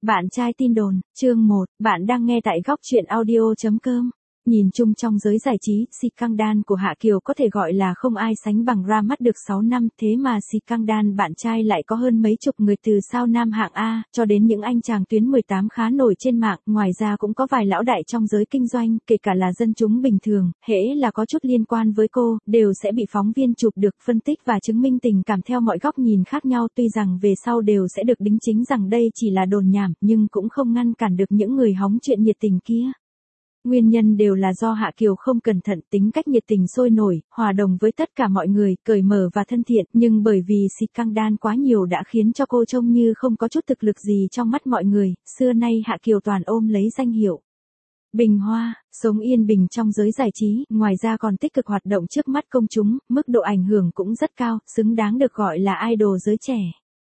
Bạn trai tin đồn, chương 1, bạn đang nghe tại góc truyện audio.com. Nhìn chung trong giới giải trí, scandal của Hạ Kiều có thể gọi là không ai sánh bằng, ra mắt được 6 năm, thế mà scandal bạn trai lại có hơn mấy chục người, từ sao nam hạng A, cho đến những anh chàng tuyến 18 khá nổi trên mạng, ngoài ra cũng có vài lão đại trong giới kinh doanh, kể cả là dân chúng bình thường, hễ là có chút liên quan với cô, đều sẽ bị phóng viên chụp được, phân tích và chứng minh tình cảm theo mọi góc nhìn khác nhau, tuy rằng về sau đều sẽ được đính chính rằng đây chỉ là đồn nhảm, nhưng cũng không ngăn cản được những người hóng chuyện nhiệt tình kia. Nguyên nhân đều là do Hạ Kiều không cẩn thận, tính cách nhiệt tình sôi nổi, hòa đồng với tất cả mọi người, cởi mở và thân thiện, nhưng bởi vì scandal quá nhiều đã khiến cho cô trông như không có chút thực lực gì trong mắt mọi người, xưa nay Hạ Kiều toàn ôm lấy danh hiệu Bình Hoa, sống yên bình trong giới giải trí, ngoài ra còn tích cực hoạt động trước mắt công chúng, mức độ ảnh hưởng cũng rất cao, xứng đáng được gọi là idol giới trẻ.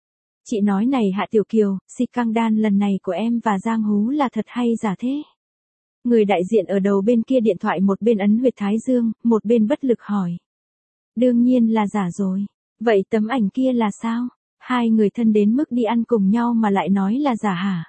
Chị nói này Hạ Tiểu Kiều, scandal lần này của em và Giang Hú là thật hay giả thế? Người đại diện ở đầu bên kia điện thoại một bên ấn huyệt thái dương, một bên bất lực hỏi. Đương nhiên là giả rồi. Vậy tấm ảnh kia là sao? Hai người thân đến mức đi ăn cùng nhau mà lại nói là giả hả?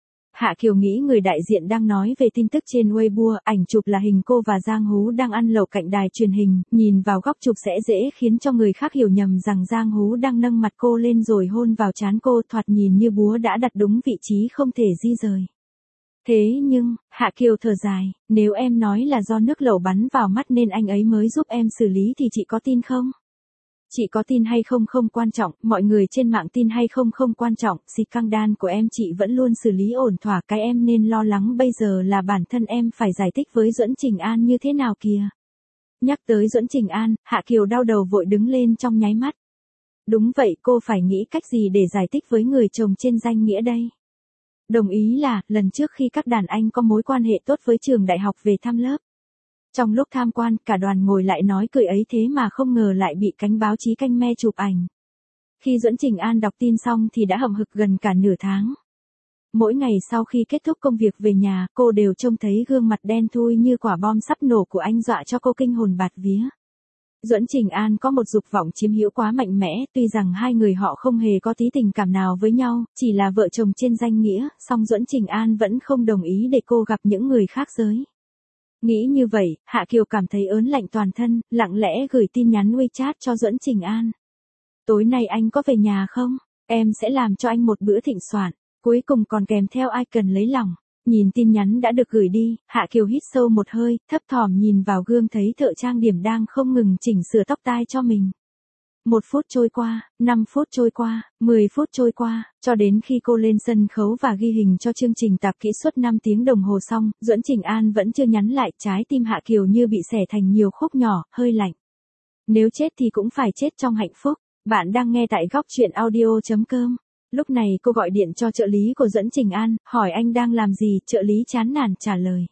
Hạ Kiều nghĩ người đại diện đang nói về tin tức trên Weibo, ảnh chụp là hình cô và Giang Hú đang ăn lẩu cạnh đài truyền hình, nhìn vào góc chụp sẽ dễ khiến cho người khác hiểu nhầm rằng Giang Hú đang nâng mặt cô lên rồi hôn vào trán cô, thoạt nhìn như búa đã đặt đúng vị trí không thể di rời. Thế nhưng, Hạ Kiều thở dài, nếu em nói là do nước lẩu bắn vào mắt nên anh ấy mới giúp em xử lý thì chị có tin không? Chị có tin hay không không quan trọng, mọi người trên mạng tin hay không không quan trọng, scandal của em chị vẫn luôn xử lý ổn thỏa, cái em nên lo lắng bây giờ là bản thân em phải giải thích với Duẫn Trình An như thế nào kìa. Nhắc tới Duẫn Trình An, Hạ Kiều đau đầu vội đứng lên trong nháy mắt. Đúng vậy, cô phải nghĩ cách gì để giải thích với người chồng trên danh nghĩa đây? Đồng ý là, lần trước khi các đàn anh có mối quan hệ tốt với trường đại học về thăm lớp. Trong lúc tham quan, cả đoàn ngồi lại nói cười ấy, thế mà không ngờ lại bị cánh báo chí canh me chụp ảnh. Khi Duẫn Trình An đọc tin xong thì đã hậm hực gần cả nửa tháng. Mỗi ngày sau khi kết thúc công việc về nhà, cô đều trông thấy gương mặt đen thui như quả bom sắp nổ của anh dọa cho cô kinh hồn bạt vía. Duẫn Trình An có một dục vọng chiếm hữu quá mạnh mẽ, tuy rằng hai người họ không hề có tí tình cảm nào với nhau, chỉ là vợ chồng trên danh nghĩa, song Duẫn Trình An vẫn không đồng ý để cô gặp những người khác giới. Nghĩ như vậy, Hạ Kiều cảm thấy ớn lạnh toàn thân, lặng lẽ gửi tin nhắn WeChat cho Duẫn Trình An. Tối nay anh có về nhà không? Em sẽ làm cho anh một bữa thịnh soạn, cuối cùng còn kèm theo icon lấy lòng. Nhìn tin nhắn đã được gửi đi, Hạ Kiều hít sâu một hơi, thấp thỏm nhìn vào gương thấy thợ trang điểm đang không ngừng chỉnh sửa tóc tai cho mình. 1 phút trôi qua, 5 phút trôi qua, 10 phút trôi qua, cho đến khi cô lên sân khấu và ghi hình cho chương trình tạp kỹ suốt 5 tiếng đồng hồ xong, Duẫn Trình An vẫn chưa nhắn lại, trái tim Hạ Kiều như bị xẻ thành nhiều khúc nhỏ, hơi lạnh. Nếu chết thì cũng phải chết trong hạnh phúc. Bạn đang nghe tại góc truyện audio.com. Lúc này cô gọi điện cho trợ lý của Duẫn Trình An, hỏi anh đang làm gì, trợ lý chán nản trả lời.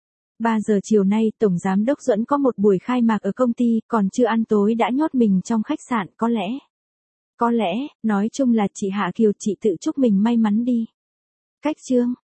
3 giờ chiều nay, Tổng Giám đốc Duẫn có một buổi khai mạc ở công ty, còn chưa ăn tối đã nhốt mình trong khách sạn, có lẽ, nói chung là chị Hạ Kiều chị tự chúc mình may mắn đi. Cách chương